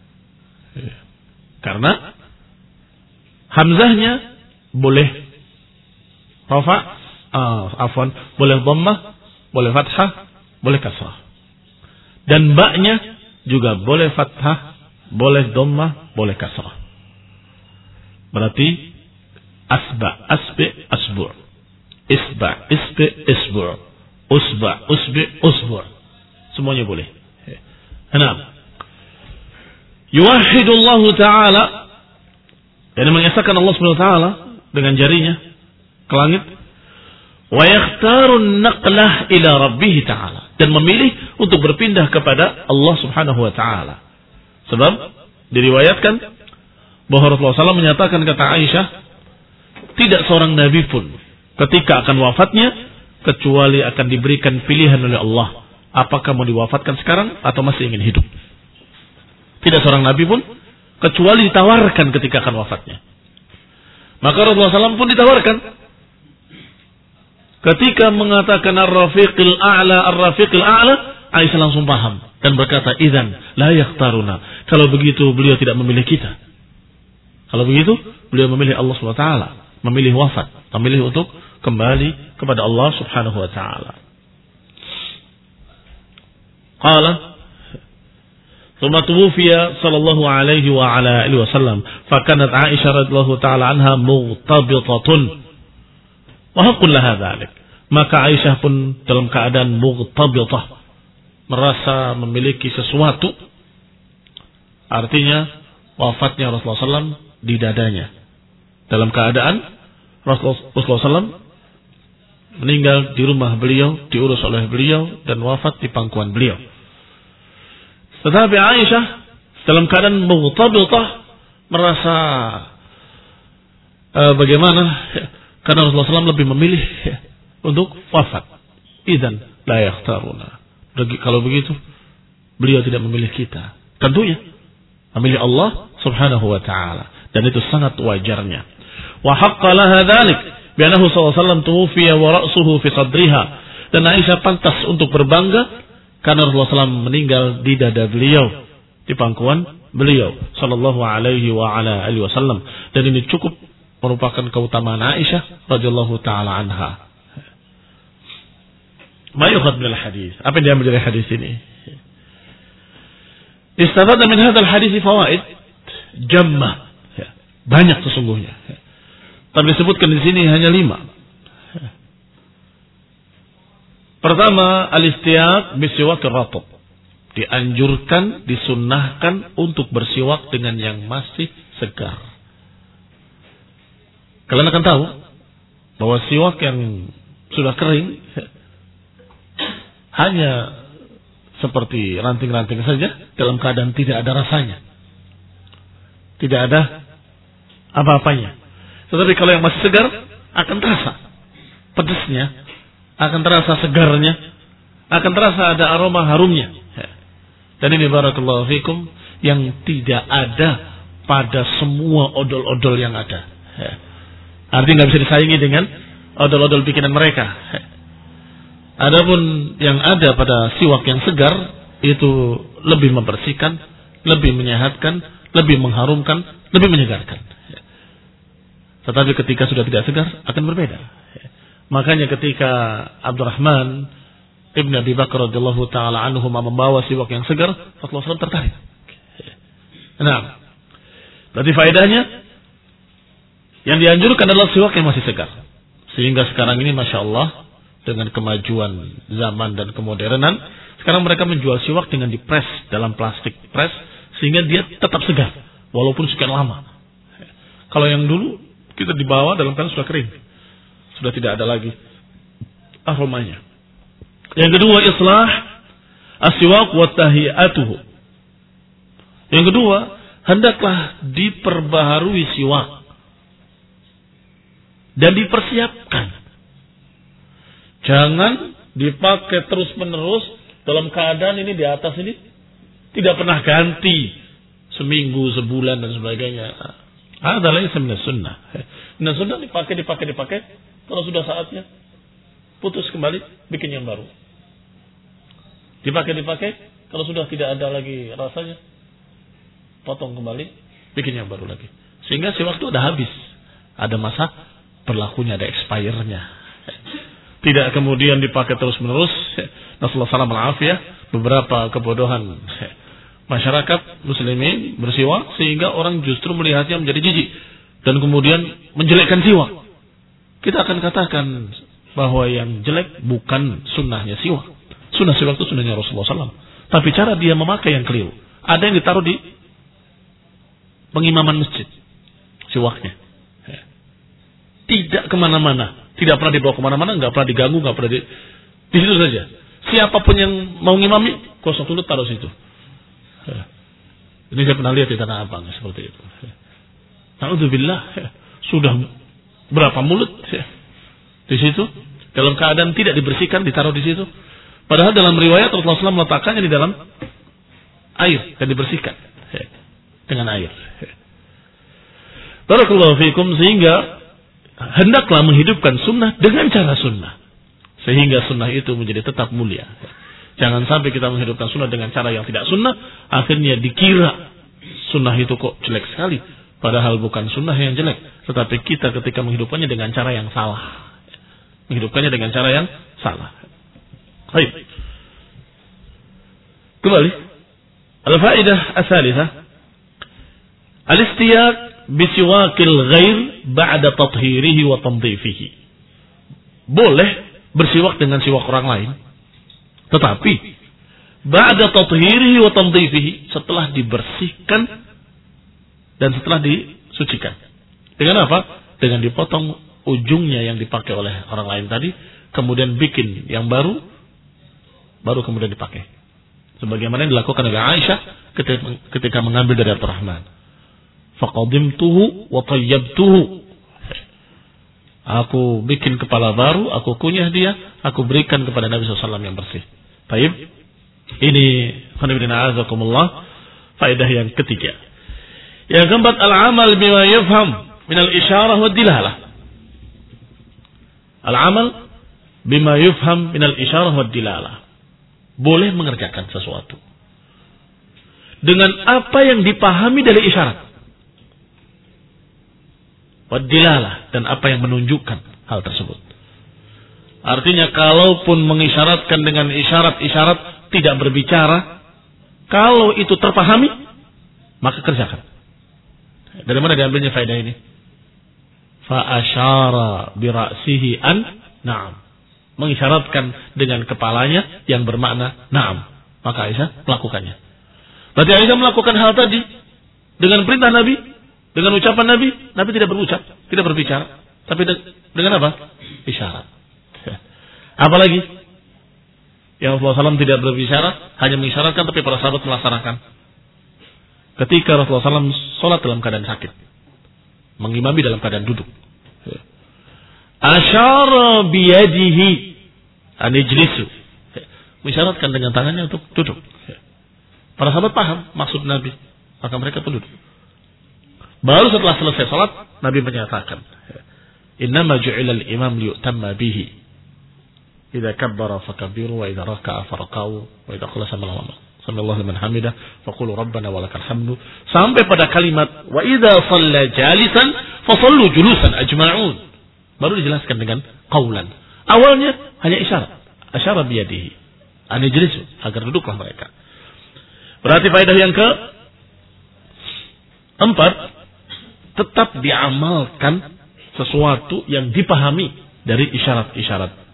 Karena hamzahnya boleh rafa, ah, afwan, boleh dhammah, boleh fathah, boleh kasrah. Dan ba-nya juga boleh fathah, boleh dhammah, boleh kasrah. Berarti asba, asbi, asbu'. Isba, isbi, isbu'. Usba, usbi, usbu'. Semuanya boleh. Enam. Yuwahhidullahu ta'ala, yang mengesahkan Allah subhanahu wa ta'ala dengan jarinya ke langit. Wa yakhtarun naqlah ila rabbih ta'ala, dan memilih untuk berpindah kepada Allah subhanahu wa ta'ala. Sebab diriwayatkan bahwa Rasulullah shallallahu alaihi wasallam menyatakan, kata Aisyah, tidak seorang nabi pun ketika akan wafatnya kecuali akan diberikan pilihan oleh Allah, apakah mau diwafatkan sekarang atau masih ingin hidup. Tidak seorang nabi pun kecuali ditawarkan ketika akan wafatnya. Maka Rasulullah shallallahu alaihi wasallam pun ditawarkan ketika mengatakan ar-rafiqil a'la, ar-rafiqil a'la. Aisyah langsung paham dan berkata, idzan la yakhtaruna. Kalau begitu beliau tidak memilih kita. Kalau begitu beliau memilih Allah subhanahu wa taala, memilih wafat, memilih untuk kembali kepada Allah subhanahu wa taala. Qala thumma tuwfiya sallallahu alaihi wa ala alihi wasallam, fa kanat Aisyah radhiyallahu taala anha mughtabitatun wa haqqul laha dzalik. Maka Aisyah pun dalam keadaan mughtabitah, merasa memiliki sesuatu. Artinya wafatnya Rasulullah shallallahu alaihi wasallam di dadanya, dalam keadaan Rasulullah shallallahu alaihi wasallam meninggal di rumah beliau, diurus oleh beliau, dan wafat di pangkuan beliau. Tetapi Aisyah dalam keadaan mughtabitah, merasa uh, bagaimana, karena Rasulullah shallallahu alaihi wasallam lebih memilih ya, untuk wafat. Idzan la yakhtaruna. Kalau begitu beliau tidak memilih kita, tentunya memilih Allah subhanahu wa ta'ala, dan itu sangat wajarnya. Wa haqqa laha dzalik bi annahu sallallahu alaihi wasallam tuwfiya wa ra'suhu fi sadriha. Dan Aisyah pantas untuk berbangga karena Rasulullah shallallahu alaihi wasallam meninggal di dada beliau, di pangkuan beliau sallallahu alaihi wa ala alihi wasallam. Dan ini cukup merupakan keutamaan Aisyah radhiyallahu taala anha. Ma yukhad min al-hadis. Apa yang diambil dari hadis ini? Istabada min hadzal hadis fawaid jamma. Banyak sesungguhnya. Tapi disebutkan di sini hanya lima. Pertama, al-istiyaq bisiwak ar-ratb. Dianjurkan, disunnahkan untuk bersiwak dengan yang masih segar. Kalian akan tahu bahwa siwak yang sudah kering hanya seperti ranting-ranting saja dalam keadaan tidak ada rasanya. Tidak ada apa-apanya. Tetapi kalau yang masih segar akan terasa pedasnya, akan terasa segarnya, akan terasa ada aroma harumnya. Dan ini barakallahu fikum yang tidak ada pada semua odol-odol yang ada. Artinya nggak bisa disaingi dengan odol-odol bikinan mereka. Adapun yang ada pada siwak yang segar itu lebih membersihkan, lebih menyehatkan, lebih mengharumkan, lebih menyegarkan. Tetapi ketika sudah tidak segar akan berbeda. Makanya ketika Abdurrahman Ibn Abi Bakar radhiyallahu taala anhu membawa siwak yang segar, Rasulullah shallallahu alaihi wasallam tertarik. Nah, berarti faedahnya yang dianjurkan adalah siwak yang masih segar. Sehingga sekarang ini masya Allah dengan kemajuan zaman dan kemodernan, sekarang mereka menjual siwak dengan dipres dalam plastik pres sehingga dia tetap segar walaupun sekian lama. Kalau yang dulu kita dibawa dalam keadaan sudah kering, sudah tidak ada lagi aromanya. Yang kedua, islah as-siwak wa tahiyatuhu. Yang kedua, hendaklah diperbaharui siwak dan dipersiapkan. Jangan dipakai terus-menerus dalam keadaan ini di atas ini tidak pernah ganti seminggu, sebulan dan sebagainya. Ada lagi minas sunnah. Minas sunnah dipakai, dipakai, dipakai. Kalau sudah saatnya putus kembali, bikin yang baru. Dipakai, dipakai. Kalau sudah tidak ada lagi rasanya, potong kembali, bikin yang baru lagi. Sehingga si waktu udah habis. Ada masa berlakunya, ada expire-nya. Tidak kemudian dipakai terus-menerus. Nasallahu alaihi wasallam beberapa kebodohan masyarakat muslimin bersiwak sehingga orang justru melihatnya menjadi jijik dan kemudian menjelekkan siwak. Kita akan katakan bahwa yang jelek bukan sunnahnya siwak. Sunnah siwak itu sunnahnya Rasulullah shallallahu alaihi wasallam. Tapi cara dia memakai yang keliru. Ada yang ditaruh di pengimaman masjid siwaknya. Tidak kemana-mana, tidak pernah dibawa kemana-mana, nggak pernah diganggu, nggak pernah di di situ saja. Siapapun yang mau ngimami, kosong dulu taruh situ. Ini saya pernah lihat di Tanah Abang seperti itu. Alhamdulillah, sudah berapa mulut di situ dalam keadaan tidak dibersihkan ditaruh di situ. Padahal dalam riwayat Rasulullah shallallahu alaihi wasallam meletakkannya di dalam air dan dibersihkan dengan air. Barakallahu fiikum, sehingga hendaklah menghidupkan sunnah dengan cara sunnah sehingga sunnah itu menjadi tetap mulia. Jangan sampai kita menghidupkan sunnah dengan cara yang tidak sunnah, akhirnya dikira sunnah itu kok jelek sekali, padahal bukan sunnah yang jelek, tetapi kita ketika menghidupkannya dengan cara yang salah, menghidupkannya dengan cara yang salah. Baik. Kembali. Al-faidah as-salitsah. Al-istiyaq bisiwakil ghair ba'da tathhirihi wa tanzifihi. Boleh bersiwak dengan siwak orang lain, tetapi ba'da tathhirihi wa tanzifihi, setelah dibersihkan dan setelah disucikan. Dengan apa? Dengan dipotong ujungnya yang dipakai oleh orang lain tadi, kemudian bikin yang baru, baru kemudian dipakai. Sebagaimana yang dilakukan oleh Aisyah ketika, ketika mengambil dari Abdurrahman. Faqadimtuhu wa tayyabtuhu. Aku bikin kepala baru, aku kunyah dia, aku berikan kepada Nabi shallallahu alaihi wasallam yang bersih. Baik. Ini khonibina azakumullah, faedah yang ketiga. Yang keempat, al-amal bima yafham min al-isyarah wa dilalah. Al-amal bima yafham min al-isyarah wa dilalah. Boleh mengerjakan sesuatu dengan apa yang dipahami dari isyarat, wa dilalah, dan apa yang menunjukkan hal tersebut. Artinya kalaupun mengisyaratkan dengan isyarat-isyarat tidak berbicara, kalau itu terpahami, maka kerjakan. Dari mana diambilnya faedah ini? Fa asyara bi ra'sihi an na'am. Mengisyaratkan dengan kepalanya yang bermakna na'am. Maka Aisyah melakukannya. Berarti Aisyah melakukan hal tadi dengan perintah Nabi, dengan ucapan Nabi. Nabi tidak berucap. tidak berbicara, tapi dengan apa? Isyarat. Apalagi yang Rasulullah shallallahu alaihi wasallam tidak berbicara, hanya mengisyaratkan, tapi para sahabat melaksanakan. Ketika Rasulullah shallallahu alaihi wasallam sholat dalam keadaan sakit, mengimami dalam keadaan duduk, asyara biyadihi an ijlisu, mengisyaratkan dengan tangannya untuk duduk. Para sahabat paham maksud Nabi, maka mereka pun duduk. Baru setelah selesai sholat, Nabi menyatakan, innama ju'ila al-imam liyutamma bihi. Idza kabbara fakabbiru wa idza raka'a farka'u wa idza qala sami'allahu liman hamidah faqulu rabbana walakal hamdu, sampai pada kalimat wa idza shalla jalisan fasallu julusan ajma'un. Baru dijelaskan dengan qaulan. Awalnya hanya isyarat, asyara biyadihi an ijlisu, agar duduklah mereka. Berarti faedah yang ke empat, tetap diamalkan sesuatu yang dipahami dari isyarat-isyarat.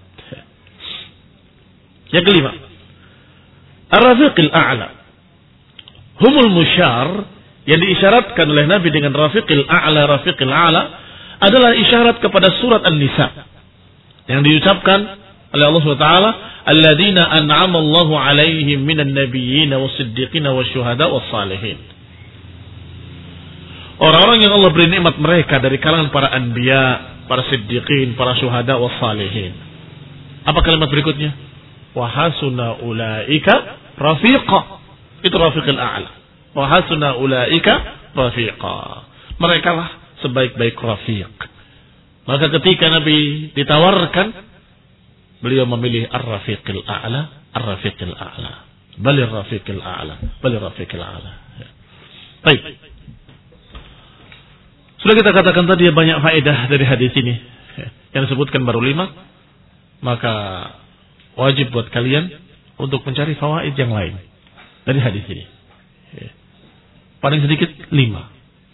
Yang kelima, ar-rafiqil a'la humul musyar, yang diisyaratkan oleh Nabi dengan rafiqil a'la, rafiqil a'la adalah isyarat kepada surat An-Nisa yang diucapkan oleh Allah subhanahu wa taala, alladzina an'ama Allahu 'alaihim minan nabiyyin was-siddiqin wasyuhada was-salihin. Orang-orang yang Allah beri nikmat mereka dari kalangan para anbiya, para siddiqin, para syuhada was-salihin. Apa kalimat berikutnya? Wa hasuna ulaika rafiqa. Itu rafiqil a'la. Wa hasuna ulaika rafiqa. Mereka lah sebaik-baik rafiq. Maka ketika Nabi ditawarkan, beliau memilih ar-rafiqil a'la, ar-rafiqil a'la. Balir rafiqil a'la, balir rafiqil a'la. Baik. Sudah kita katakan tadi banyak faedah dari hadis ini. Yang disebutkan baru lima. Maka wajib buat kalian untuk mencari fawaid yang lain dari hadis ini. Paling sedikit lima.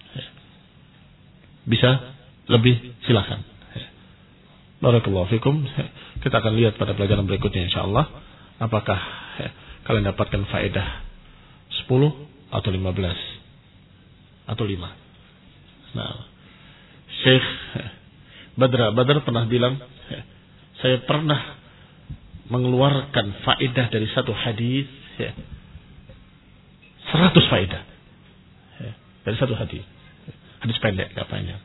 Bisa lebih, silakan. Barakallahu fikum. Kita akan lihat pada pelajaran berikutnya insyaallah, apakah kalian dapatkan faedah sepuluh atau lima belas atau lima. Nah, Syekh Badra Badar pernah bilang, saya pernah mengeluarkan faedah dari satu hadis, ya, seratus faedah, ya, dari satu hadis, hadis pendek, gak panjang.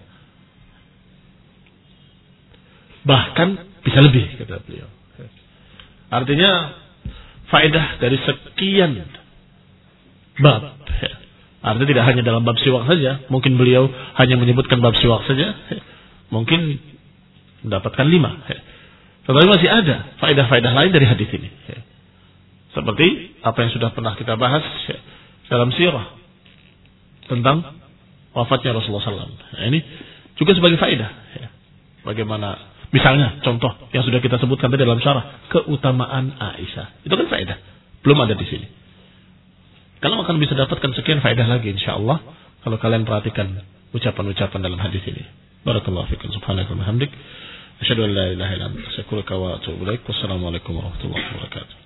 Bahkan bisa lebih, kata beliau. Artinya faedah dari sekian bab. Ya. Artinya tidak hanya dalam bab siwak saja. Mungkin beliau hanya menyebutkan bab siwak saja. Ya. Mungkin mendapatkan lima. Ya. Tetapi masih ada faedah-faedah lain dari hadis ini. Ya. Seperti apa yang sudah pernah kita bahas, ya, dalam sirah tentang wafatnya Rasulullah shallallahu alaihi wasallam. Nah, ini juga sebagai faedah. Ya. Bagaimana, misalnya contoh yang sudah kita sebutkan tadi dalam syarah, keutamaan Aisyah. Itu kan faedah. Belum ada di sini. Kalian akan bisa dapatkan sekian faedah lagi insyaallah kalau kalian perhatikan ucapan-ucapan dalam hadis ini. Barakallahu fikum. Subhanakallahumma wa bihamdik. Asyhadu an la ilaha illa anta astaghfiruka wa atubu ilaik. Wassalamualaikum warahmatullahi wabarakatuh.